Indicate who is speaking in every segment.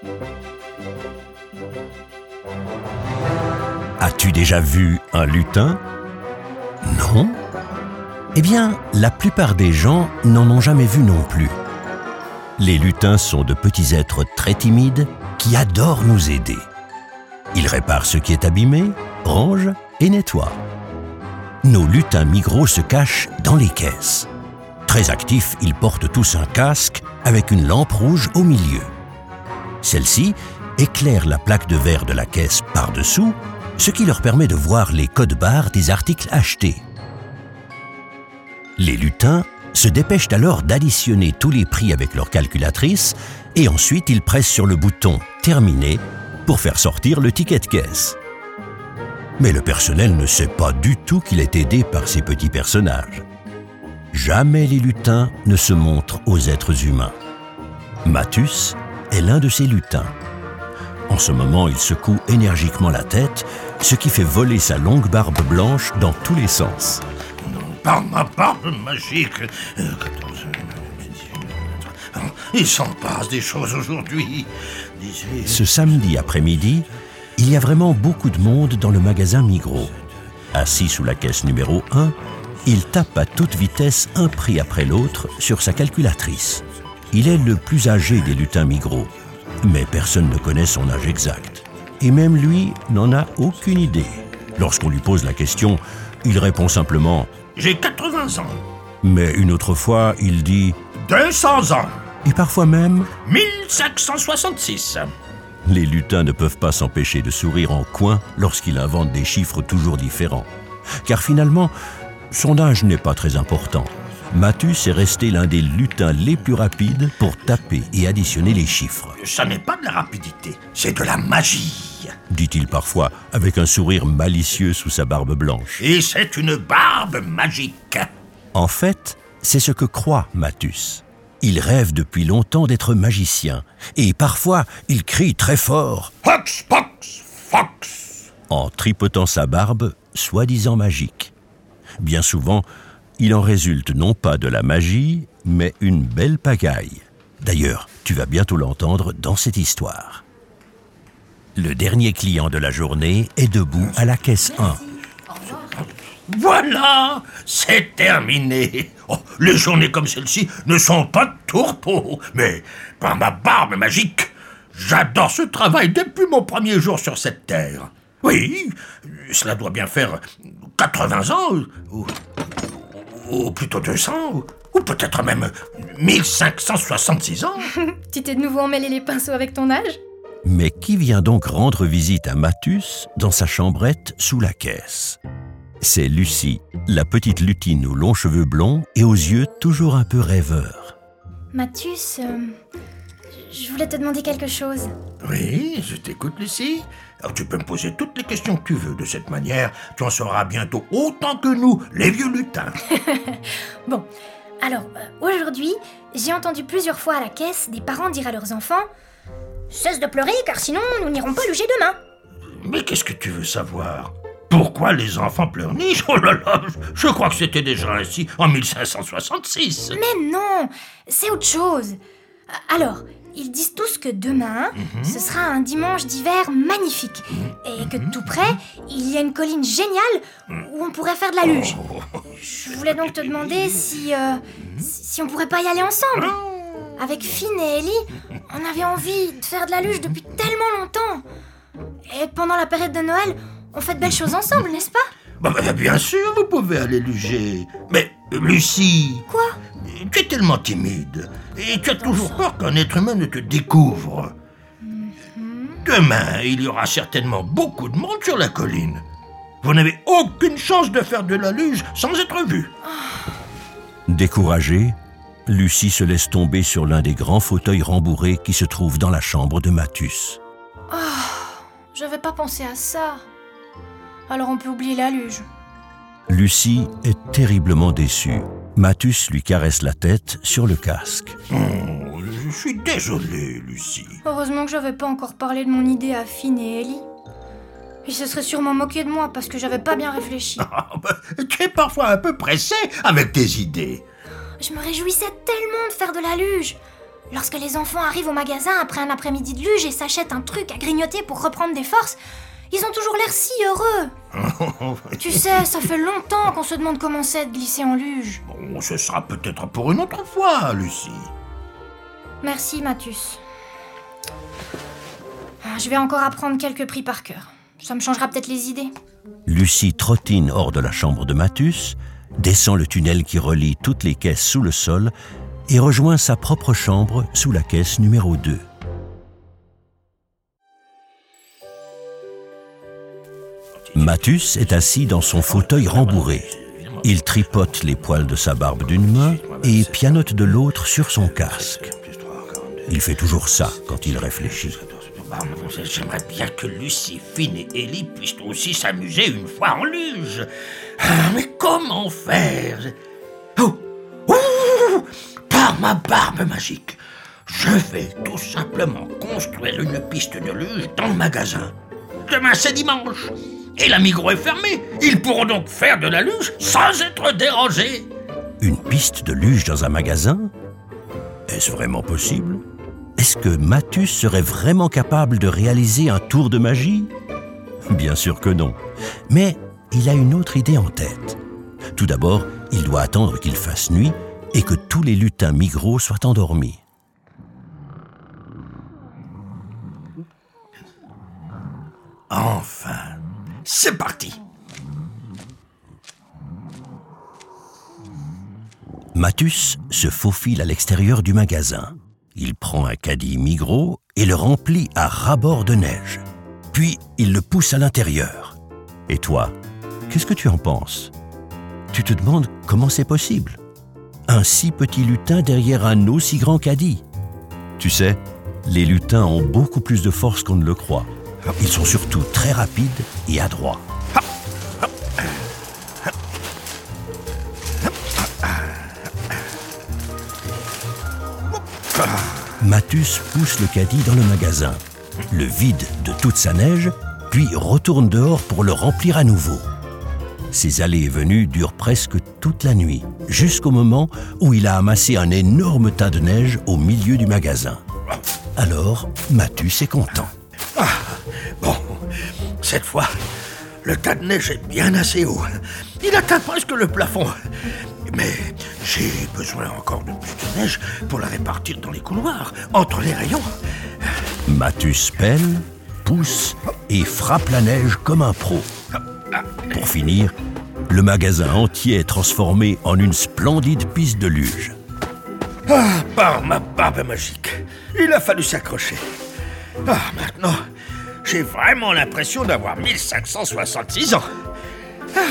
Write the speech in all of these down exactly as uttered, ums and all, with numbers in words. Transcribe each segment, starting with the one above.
Speaker 1: As-tu déjà vu un lutin? Non? Eh bien, la plupart des gens n'en ont jamais vu non plus. Les lutins sont de petits êtres très timides qui adorent nous aider. Ils réparent ce qui est abîmé, rangent et nettoient. Nos lutins migraux se cachent dans les caisses. Très actifs, ils portent tous un casque avec une lampe rouge au milieu. Celle-ci éclaire la plaque de verre de la caisse par-dessous, ce qui leur permet de voir les codes-barres des articles achetés. Les lutins se dépêchent alors d'additionner tous les prix avec leur calculatrice et ensuite ils pressent sur le bouton « Terminé » pour faire sortir le ticket de caisse. Mais le personnel ne sait pas du tout qu'il est aidé par ces petits personnages. Jamais les lutins ne se montrent aux êtres humains. Mathus est l'un de ces lutins. En ce moment, il secoue énergiquement la tête, ce qui fait voler sa longue barbe blanche dans tous les sens.
Speaker 2: Par ma barbe magique, il s'en passe des choses aujourd'hui.
Speaker 1: Ce samedi après-midi, il y a vraiment beaucoup de monde dans le magasin Migros. Assis sous la caisse numéro un, il tape à toute vitesse un prix après l'autre sur sa calculatrice. Il est le plus âgé des lutins Migros, mais personne ne connaît son âge exact. Et même lui n'en a aucune idée. Lorsqu'on lui pose la question, il répond simplement
Speaker 2: « J'ai quatre-vingts ans. »
Speaker 1: Mais une autre fois, il dit
Speaker 2: « deux cents ans. »
Speaker 1: Et parfois même
Speaker 2: « mille cinq cent soixante-six. »
Speaker 1: Les lutins ne peuvent pas s'empêcher de sourire en coin lorsqu'il invente des chiffres toujours différents. Car finalement, son âge n'est pas très important. Mathus est resté l'un des lutins les plus rapides pour taper et additionner les chiffres.
Speaker 2: « Ça n'est pas de la rapidité, c'est de la magie. »
Speaker 1: dit-il parfois avec un sourire malicieux sous sa barbe blanche.
Speaker 2: « Et c'est une barbe magique. »
Speaker 1: En fait, c'est ce que croit Mathus. Il rêve depuis longtemps d'être magicien et parfois il crie très fort
Speaker 2: « Fox, fox, fox !»
Speaker 1: en tripotant sa barbe, soi-disant magique. Bien souvent, il en résulte non pas de la magie, mais une belle pagaille. D'ailleurs, tu vas bientôt l'entendre dans cette histoire. Le dernier client de la journée est debout à la caisse un.
Speaker 2: Voilà, c'est terminé. Oh, les journées comme celle-ci ne sont pas de tourpeau, mais par ma barbe magique, j'adore ce travail depuis mon premier jour sur cette terre. Oui, cela doit bien faire quatre-vingts ans, ou, ou plutôt deux cents, ou, ou peut-être même mille cinq cent soixante-six ans.
Speaker 3: Tu t'es de nouveau emmêlé les pinceaux avec ton âge?
Speaker 1: Mais qui vient donc rendre visite à Mathus dans sa chambrette sous la caisse? C'est Lucie, la petite lutine aux longs cheveux blonds et aux yeux toujours un peu rêveurs.
Speaker 3: Mathus, euh, je voulais te demander quelque chose.
Speaker 2: Oui, je t'écoute, Lucie. Alors, tu peux me poser toutes les questions que tu veux. De cette manière, tu en sauras bientôt autant que nous, les vieux lutins.
Speaker 3: Bon, alors, euh, aujourd'hui, j'ai entendu plusieurs fois à la caisse des parents dire à leurs enfants « Cesse de pleurer, car sinon, nous n'irons pas luger demain. »
Speaker 2: Mais qu'est-ce que tu veux savoir? Pourquoi les enfants pleurnichent? Oh là là, je crois que c'était déjà ainsi en mille cinq cent soixante-six.
Speaker 3: Mais non, c'est autre chose. Alors, ils disent tous que demain, mm-hmm. ce sera un dimanche d'hiver magnifique. Mm-hmm. Et que tout près, il y a une colline géniale où on pourrait faire de la luge. Oh. Je voulais donc te demander si, euh, mm-hmm. si on pourrait pas y aller ensemble. Oh. Avec Finn et Ellie, on avait envie de faire de la luge depuis tellement longtemps. Et pendant la période de Noël, on fait de belles choses ensemble, n'est-ce pas?
Speaker 2: Bah, bah, bien sûr, vous pouvez aller luger. Mais, Lucie...
Speaker 3: Quoi?
Speaker 2: Tu es tellement timide. Et tu as toujours peur qu'un être humain ne te découvre. Mm-hmm. Demain, il y aura certainement beaucoup de monde sur la colline. Vous n'avez aucune chance de faire de la luge sans être vu.
Speaker 3: Oh.
Speaker 1: Découragée, Lucie se laisse tomber sur l'un des grands fauteuils rembourrés qui se trouvent dans la chambre de Mathus.
Speaker 3: Oh, j'avais pas pensé à ça. Alors on peut oublier la luge.
Speaker 1: Lucie est terriblement déçue. Mathus lui caresse la tête sur le casque.
Speaker 2: Oh, je suis désolé, Lucie.
Speaker 3: Heureusement que j'avais pas encore parlé de mon idée à Finn et Ellie. Ils se seraient sûrement moqués de moi parce que j'avais pas bien réfléchi.
Speaker 2: Oh, bah, tu es parfois un peu pressé avec tes idées.
Speaker 3: Je me réjouissais tellement de faire de la luge. Lorsque les enfants arrivent au magasin après un après-midi de luge et s'achètent un truc à grignoter pour reprendre des forces, ils ont toujours l'air si heureux. Tu sais, ça fait longtemps qu'on se demande comment c'est de glisser en luge.
Speaker 2: Bon, ce sera peut-être pour une autre fois, Lucie.
Speaker 3: Merci, Mathus. Ah, je vais encore apprendre quelques prix par cœur. Ça me changera peut-être les idées.
Speaker 1: Lucie trottine hors de la chambre de Mathus, descend le tunnel qui relie toutes les caisses sous le sol et rejoint sa propre chambre sous la caisse numéro deux. Mathus est assis dans son fauteuil rembourré. Il tripote les poils de sa barbe d'une main et pianote de l'autre sur son casque. Il fait toujours ça quand il réfléchit.
Speaker 2: J'aimerais bien que Lucie, Finn et Ellie puissent aussi s'amuser une fois en luge. Ah, mais comment faire? Oh, oh, par ma barbe magique, je vais tout simplement construire une piste de luge dans le magasin. Demain c'est dimanche et la Migros est fermée. Ils pourront donc faire de la luge sans être dérangés.
Speaker 1: Une piste de luge dans un magasin? Est-ce vraiment possible? Est-ce que Mathus serait vraiment capable de réaliser un tour de magie? Bien sûr que non. Mais il a une autre idée en tête. Tout d'abord, il doit attendre qu'il fasse nuit et que tous les lutins Migros soient endormis.
Speaker 2: Enfin, c'est parti.
Speaker 1: Mathus se faufile à l'extérieur du magasin. Il prend un caddie Migros et le remplit à ras-bord de neige. Puis, il le pousse à l'intérieur. Et toi, qu'est-ce que tu en penses? Tu te demandes comment c'est possible? Un si petit lutin derrière un aussi grand caddie. Tu sais, les lutins ont beaucoup plus de force qu'on ne le croit. Ils sont surtout très rapides et adroits. Mathus pousse le caddie dans le magasin, le vide de toute sa neige, puis retourne dehors pour le remplir à nouveau. Ces allées et venues durent presque toute la nuit, jusqu'au moment où il a amassé un énorme tas de neige au milieu du magasin. Alors, Mathus est content.
Speaker 2: Ah, bon, cette fois, le tas de neige est bien assez haut. Il atteint presque le plafond. Mais j'ai besoin encore de plus de neige pour la répartir dans les couloirs, entre les rayons.
Speaker 1: Mathus pèle, pousse et frappe la neige comme un pro. Pour finir, le magasin entier est transformé en une splendide piste de luge.
Speaker 2: Ah, par ma barbe magique, il a fallu s'accrocher. Ah, maintenant, j'ai vraiment l'impression d'avoir mille cinq cent soixante-six ans. Ah.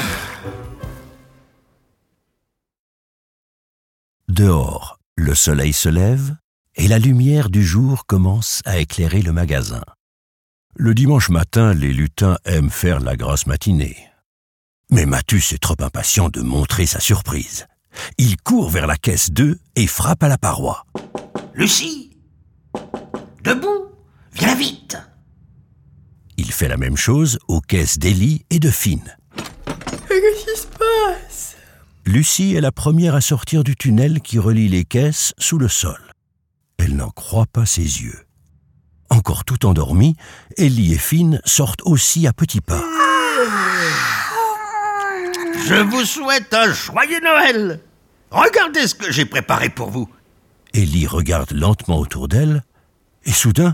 Speaker 1: Dehors, le soleil se lève et la lumière du jour commence à éclairer le magasin. Le dimanche matin, les lutins aiment faire la grasse matinée. Mais Mathus est trop impatient de montrer sa surprise. Il court vers la caisse deux et frappe à la paroi.
Speaker 2: « Lucie, debout, viens vite !»
Speaker 1: Il fait la même chose aux caisses d'Ellie et de Finn.
Speaker 4: « Qu'est-ce qui se passe ?»
Speaker 1: Lucie est la première à sortir du tunnel qui relie les caisses sous le sol. Elle n'en croit pas ses yeux. Encore tout endormis, Ellie et Finn sortent aussi à petits pas.
Speaker 2: Je vous souhaite un joyeux Noël. Regardez ce que j'ai préparé pour vous.
Speaker 1: Ellie regarde lentement autour d'elle et soudain...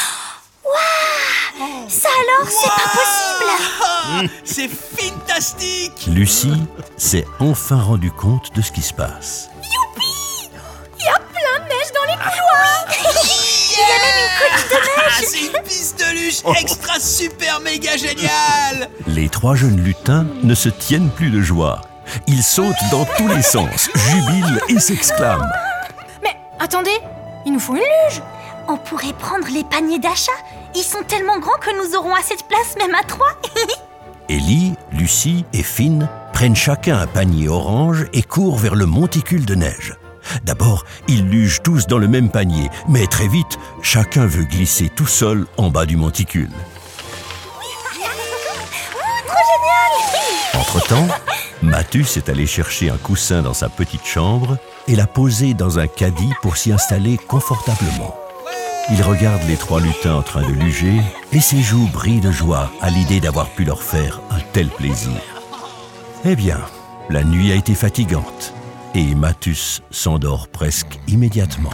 Speaker 3: Waouh! Ça alors, c'est pas possible!
Speaker 4: Ah, c'est fantastique!
Speaker 1: Lucie s'est enfin rendue compte de ce qui se passe.
Speaker 3: Youpi! Il y a plein de neige dans les couloirs! Il y a même une colline de neige!
Speaker 4: Ah, c'est une piste de luge extra super méga géniale!
Speaker 1: Les trois jeunes lutins ne se tiennent plus de joie. Ils sautent dans tous les sens, jubilent et s'exclament.
Speaker 3: Mais attendez, il nous faut une luge!
Speaker 5: On pourrait prendre les paniers d'achat. Ils sont tellement grands que nous aurons assez de place même à trois.
Speaker 1: Ellie, Lucie et Finn prennent chacun un panier orange et courent vers le monticule de neige. D'abord, ils lugent tous dans le même panier, mais très vite, chacun veut glisser tout seul en bas du monticule.
Speaker 5: Oh, trop génial!
Speaker 1: Entre-temps, Mathus est allé chercher un coussin dans sa petite chambre et l'a posé dans un caddie pour s'y installer confortablement. Il regarde les trois lutins en train de luger et ses joues brillent de joie à l'idée d'avoir pu leur faire un tel plaisir. Eh bien, la nuit a été fatigante et Mathus s'endort presque immédiatement.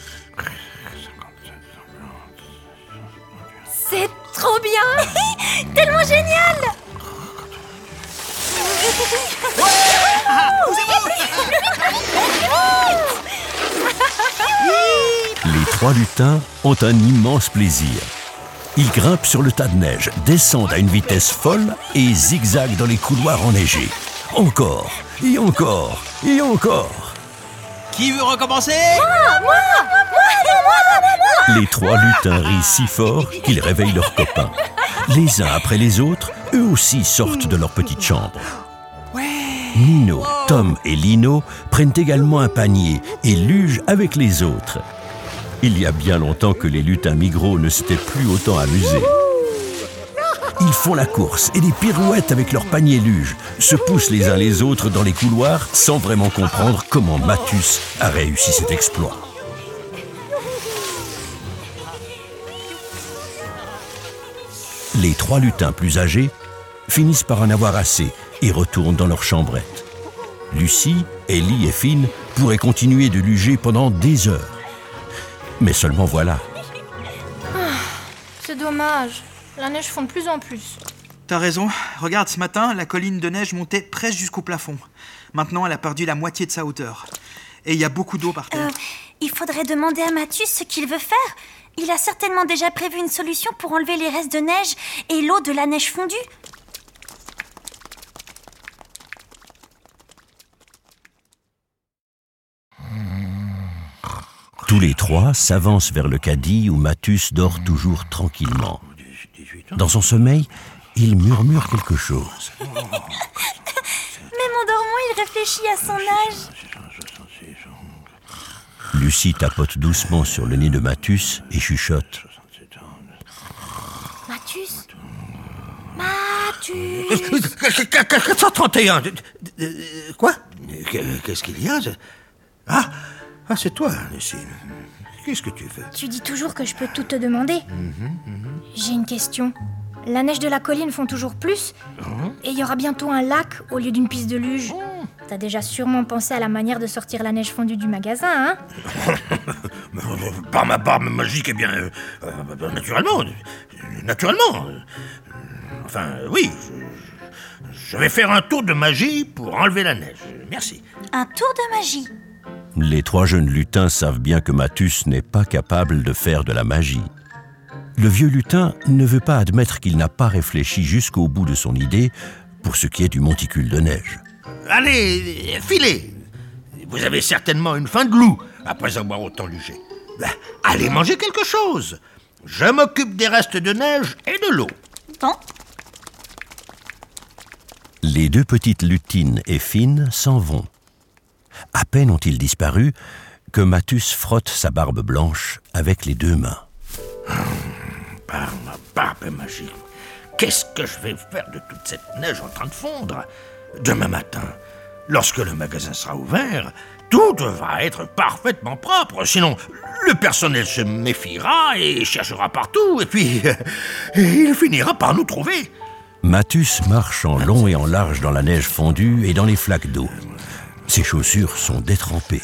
Speaker 3: C'est trop bien!
Speaker 5: Tellement génial!
Speaker 1: Les trois lutins ont un immense plaisir. Ils grimpent sur le tas de neige, descendent à une vitesse folle et zigzaguent dans les couloirs enneigés. Encore, et encore, et encore.
Speaker 4: Qui veut recommencer?
Speaker 1: Les trois lutins rient si fort qu'ils réveillent leurs copains. Les uns après les autres, eux aussi sortent de leur petite chambre. Nino, Tom et Lino prennent également un panier et lugent avec les autres. Il y a bien longtemps que les lutins migraux ne s'étaient plus autant amusés. Ils font la course et des pirouettes avec leurs paniers luges, se poussent les uns les autres dans les couloirs sans vraiment comprendre comment Mathus a réussi cet exploit. Les trois lutins plus âgés finissent par en avoir assez et retournent dans leur chambrette. Lucie, Ellie et Finn pourraient continuer de luger pendant des heures. Mais seulement voilà.
Speaker 3: C'est dommage. La neige fond de plus en plus.
Speaker 6: T'as raison. Regarde, ce matin, la colline de neige montait presque jusqu'au plafond. Maintenant, elle a perdu la moitié de sa hauteur. Et il y a beaucoup d'eau par terre.
Speaker 5: Euh, il faudrait demander à Mathus ce qu'il veut faire. Il a certainement déjà prévu une solution pour enlever les restes de neige et l'eau de la neige fondue.
Speaker 1: Tous les trois s'avancent vers le caddie où Mathus dort toujours tranquillement. Dans son sommeil, il murmure quelque chose.
Speaker 5: Même en dormant, il réfléchit à son âge.
Speaker 1: Lucie tapote doucement sur le nez de Mathus et chuchote.
Speaker 3: Mathus Mathus
Speaker 2: quatre cent trente et un. Quoi? Qu'est-ce qu'il y a? Ah, ah c'est toi, Lucie. Qu'est-ce que tu veux?
Speaker 3: Tu dis toujours que je peux tout te demander. J'ai une question. La neige de la colline fond toujours plus et il y aura bientôt un lac au lieu d'une piste de luge. T'as déjà sûrement pensé à la manière de sortir la neige fondue du magasin, hein?
Speaker 2: Par ma barbe magique, eh bien, euh, euh, naturellement, naturellement. Euh, enfin, oui, je, je vais faire un tour de magie pour enlever la neige. Merci.
Speaker 5: Un tour de magie.
Speaker 1: Les trois jeunes lutins savent bien que Mathus n'est pas capable de faire de la magie. Le vieux lutin ne veut pas admettre qu'il n'a pas réfléchi jusqu'au bout de son idée pour ce qui est du monticule de neige.
Speaker 2: Allez, filez. Vous avez certainement une faim de loup après avoir autant lugé. Ben, allez manger quelque chose. Je m'occupe des restes de neige et de l'eau.
Speaker 5: Bon.
Speaker 1: Les deux petites lutines et Finn s'en vont. À peine ont-ils disparu que Mathus frotte sa barbe blanche avec les deux mains.
Speaker 2: Par ma barbe magique, qu'est-ce que je vais faire de toute cette neige en train de fondre? Demain matin, lorsque le magasin sera ouvert, tout devra être parfaitement propre, sinon le personnel se méfiera et cherchera partout, et puis il finira par nous trouver.
Speaker 1: Mathus marche en long et en large dans la neige fondue et dans les flaques d'eau. Ses chaussures sont détrempées.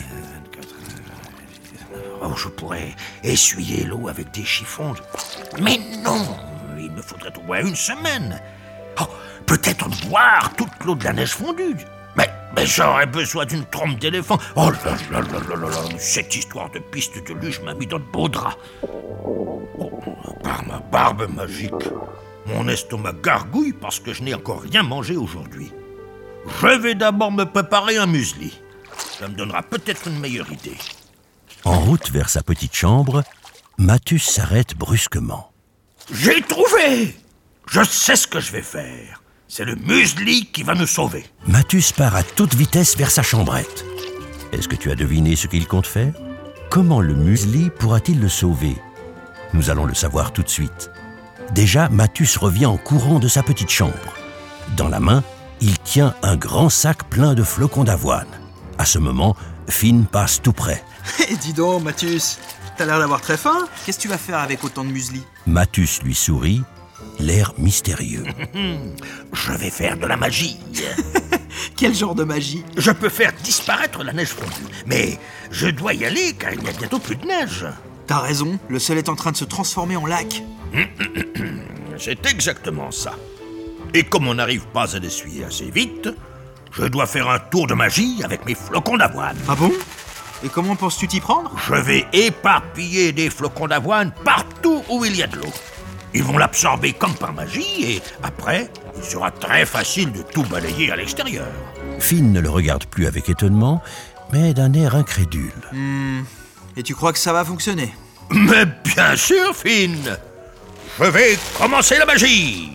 Speaker 2: Oh, je pourrais essuyer l'eau avec des chiffons. Mais non, il me faudrait au moins une semaine. Oh, peut-être boire toute l'eau de la neige fondue. Mais, mais j'aurais besoin d'une trompe d'éléphant. Oh là là là là là là, cette histoire de piste de luge m'a mis dans de beaux draps. Oh, par ma barbe magique, mon estomac gargouille parce que je n'ai encore rien mangé aujourd'hui. Je vais d'abord me préparer un muesli. Ça me donnera peut-être une meilleure idée.
Speaker 1: En route vers sa petite chambre, Mathus s'arrête brusquement.
Speaker 2: J'ai trouvé! Je sais ce que je vais faire. C'est le muesli qui va nous sauver.
Speaker 1: Mathus part à toute vitesse vers sa chambrette. Est-ce que tu as deviné ce qu'il compte faire? Comment le muesli pourra-t-il le sauver? Nous allons le savoir tout de suite. Déjà, Mathus revient en courant de sa petite chambre. Dans la main, il tient un grand sac plein de flocons d'avoine. À ce moment, Finn passe tout près.
Speaker 6: Eh, dis donc, Mathus, t'as l'air d'avoir très faim. Qu'est-ce que tu vas faire avec autant de muesli?
Speaker 1: Mathus lui sourit, l'air mystérieux.
Speaker 2: Je vais faire de la magie.
Speaker 6: Quel genre de magie?
Speaker 2: Je peux faire disparaître la neige fondue. Mais je dois y aller car il n'y a bientôt plus de neige.
Speaker 6: T'as raison, le sol est en train de se transformer en lac.
Speaker 2: C'est exactement ça. Et comme on n'arrive pas à l'essuyer assez vite, je dois faire un tour de magie avec mes flocons d'avoine.
Speaker 6: Ah bon? Et comment penses-tu t'y prendre?
Speaker 2: Je vais éparpiller des flocons d'avoine partout où il y a de l'eau. Ils vont l'absorber comme par magie et après, il sera très facile de tout balayer à l'extérieur.
Speaker 1: Finn ne le regarde plus avec étonnement, mais d'un air incrédule.
Speaker 6: Hmm. Et tu crois que ça va fonctionner?
Speaker 2: Mais bien sûr, Finn. Je vais commencer la magie.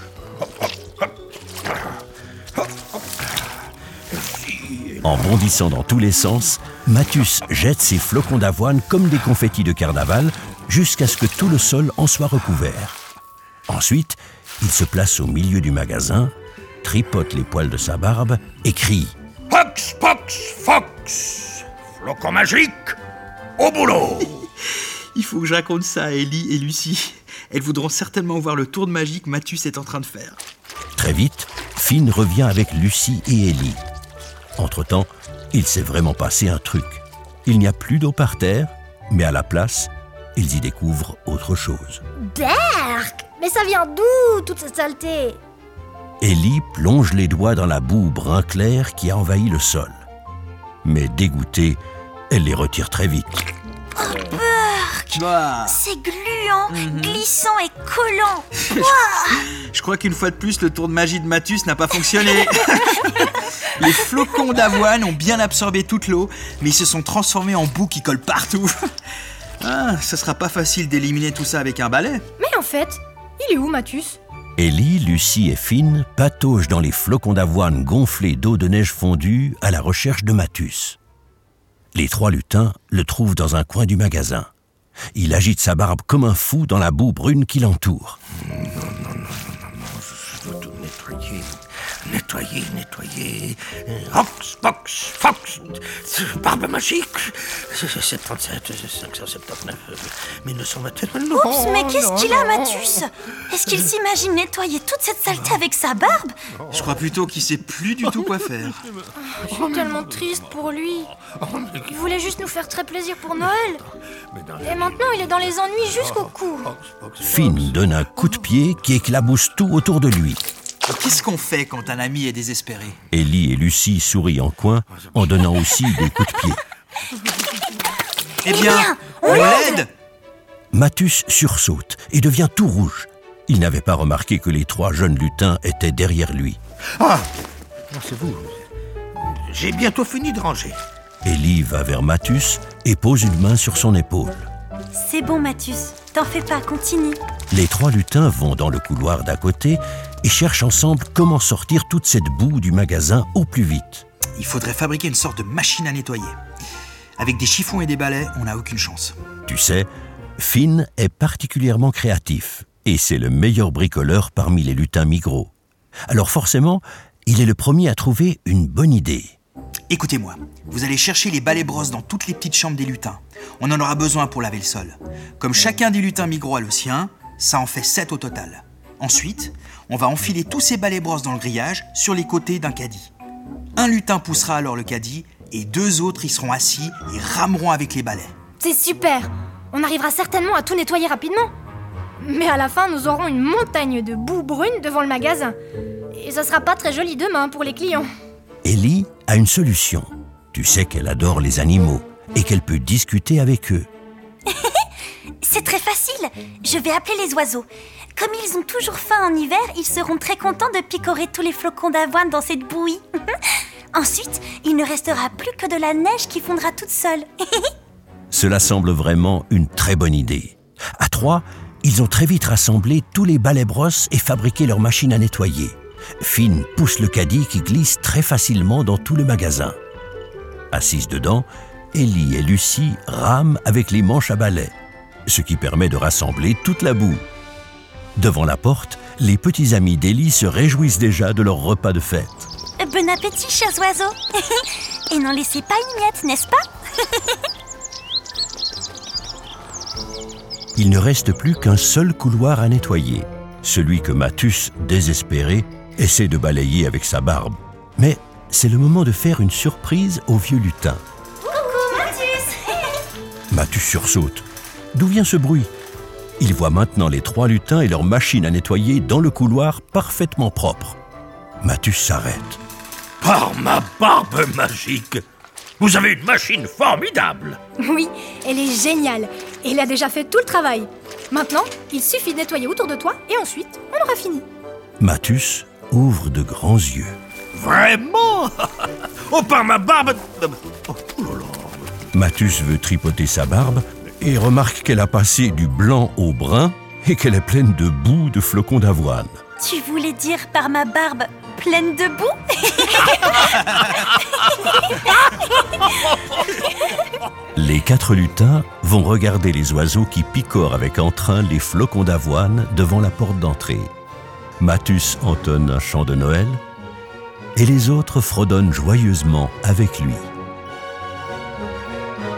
Speaker 1: En bondissant dans tous les sens, Mathus jette ses flocons d'avoine comme des confettis de carnaval jusqu'à ce que tout le sol en soit recouvert. Ensuite, il se place au milieu du magasin, tripote les poils de sa barbe et crie
Speaker 2: « Fox, Fox, Fox ! Flocon magique, au boulot !»
Speaker 6: Il faut que je raconte ça à Ellie et Lucie. Elles voudront certainement voir le tour de magie que Mathus est en train de faire.
Speaker 1: Très vite, Finn revient avec Lucie et Ellie. Entre-temps, il s'est vraiment passé un truc. Il n'y a plus d'eau par terre, mais à la place, ils y découvrent autre chose.
Speaker 3: Berk! Mais ça vient d'où, toute cette saleté?
Speaker 1: Ellie plonge les doigts dans la boue brun clair qui a envahi le sol. Mais dégoûtée, elle les retire très vite.
Speaker 5: Oh, Berk!
Speaker 6: Bah,
Speaker 5: C'est gluant,
Speaker 6: Mhm.
Speaker 5: glissant et collant.
Speaker 6: je crois qu'une fois de plus, le tour de magie de Mathus n'a pas fonctionné. Les flocons d'avoine ont bien absorbé toute l'eau, mais ils se sont transformés en boue qui colle partout. Ah, ce sera pas facile d'éliminer tout ça avec un balai.
Speaker 3: Mais en fait, il est où, Mathus?
Speaker 1: Ellie, Lucie et Finn pataugent dans les flocons d'avoine gonflés d'eau de neige fondue à la recherche de Mathus. Les trois lutins le trouvent dans un coin du magasin. Il agite sa barbe comme un fou dans la boue brune qui l'entoure.
Speaker 2: Non, non, non, non, non, non, je veux tout nettoyer. Nettoyer, nettoyer. Fox, Fox, Fox. Barbe magique. soixante-dix-sept, cinq cent soixante-dix-neuf, mille neuf cent vingt et un.
Speaker 5: Oups, mais qu'est-ce qu'il a, Mathus? Est-ce qu'il s'imagine nettoyer toute cette saleté avec sa barbe?
Speaker 6: Je crois plutôt qu'il sait plus du tout quoi faire.
Speaker 3: Je suis tellement triste pour lui. Il voulait juste nous faire très plaisir pour Noël. Et maintenant, il est dans les ennuis jusqu'au cou.
Speaker 1: Finn donne un coup de pied qui éclabousse tout autour de lui.
Speaker 6: Qu'est-ce qu'on fait quand un ami est désespéré?
Speaker 1: Ellie et Lucie sourient en coin en donnant aussi des coups de pied.
Speaker 6: Eh bien, on l'aide!
Speaker 1: Mathus sursaute et devient tout rouge. Il n'avait pas remarqué que les trois jeunes lutins étaient derrière lui.
Speaker 2: Ah, c'est vous. J'ai bientôt fini de ranger.
Speaker 1: Ellie va vers Mathus et pose une main sur son épaule.
Speaker 5: C'est bon, Mathus. T'en fais pas, continue.
Speaker 1: Les trois lutins vont dans le couloir d'à côté et cherchent ensemble comment sortir toute cette boue du magasin au plus vite.
Speaker 6: Il faudrait fabriquer une sorte de machine à nettoyer. Avec des chiffons et des balais, on n'a aucune chance.
Speaker 1: Tu sais, Finn est particulièrement créatif et c'est le meilleur bricoleur parmi les lutins migros. Alors forcément, il est le premier à trouver une bonne idée.
Speaker 6: Écoutez-moi, vous allez chercher les balais-brosses dans toutes les petites chambres des lutins. On en aura besoin pour laver le sol. Comme chacun des lutins migros a le sien, ça en fait sept au total. Ensuite, on va enfiler tous ces balais-brosses dans le grillage sur les côtés d'un caddie. Un lutin poussera alors le caddie et deux autres y seront assis et rameront avec les balais.
Speaker 3: C'est super! On arrivera certainement à tout nettoyer rapidement. Mais à la fin, nous aurons une montagne de boue brune devant le magasin. Et ça sera pas très joli demain pour les clients.
Speaker 1: Ellie a une solution. Tu sais qu'elle adore les animaux et qu'elle peut discuter avec eux.
Speaker 5: C'est très facile. Je vais appeler les oiseaux. Comme ils ont toujours faim en hiver, ils seront très contents de picorer tous les flocons d'avoine dans cette bouillie. Ensuite, il ne restera plus que de la neige qui fondra toute seule.
Speaker 1: Cela semble vraiment une très bonne idée. À trois, ils ont très vite rassemblé tous les balais-brosses et fabriqué leur machine à nettoyer. Finn pousse le caddie qui glisse très facilement dans tout le magasin. Assises dedans, Ellie et Lucie rament avec les manches à balai, ce qui permet de rassembler toute la boue. Devant la porte, les petits amis d'Élie se réjouissent déjà de leur repas de fête.
Speaker 5: Bon appétit, chers oiseaux. Et n'en laissez pas une miette, n'est-ce pas?
Speaker 1: Il ne reste plus qu'un seul couloir à nettoyer, celui que Mathus, désespéré, essaie de balayer avec sa barbe. Mais c'est le moment de faire une surprise au vieux lutin.
Speaker 5: Coucou, Mathus.
Speaker 1: Mathus sursaute. D'où vient ce bruit? Il voit maintenant les trois lutins et leur machine à nettoyer dans le couloir parfaitement propre. Mathus s'arrête.
Speaker 2: Par ma barbe magique, vous avez une machine formidable.
Speaker 3: Oui, elle est géniale. Et elle a déjà fait tout le travail. Maintenant, il suffit de nettoyer autour de toi et ensuite, on aura fini.
Speaker 1: Mathus ouvre de grands yeux.
Speaker 2: Vraiment? Oh, par ma barbe... Oh, oh là là.
Speaker 1: Mathus veut tripoter sa barbe et remarque qu'elle a passé du blanc au brun et qu'elle est pleine de boue de flocons d'avoine.
Speaker 5: Tu voulais dire par ma barbe pleine de boue?
Speaker 1: Les quatre lutins vont regarder les oiseaux qui picorent avec entrain les flocons d'avoine devant la porte d'entrée. Mathus entonne un chant de Noël et les autres fredonnent joyeusement avec lui.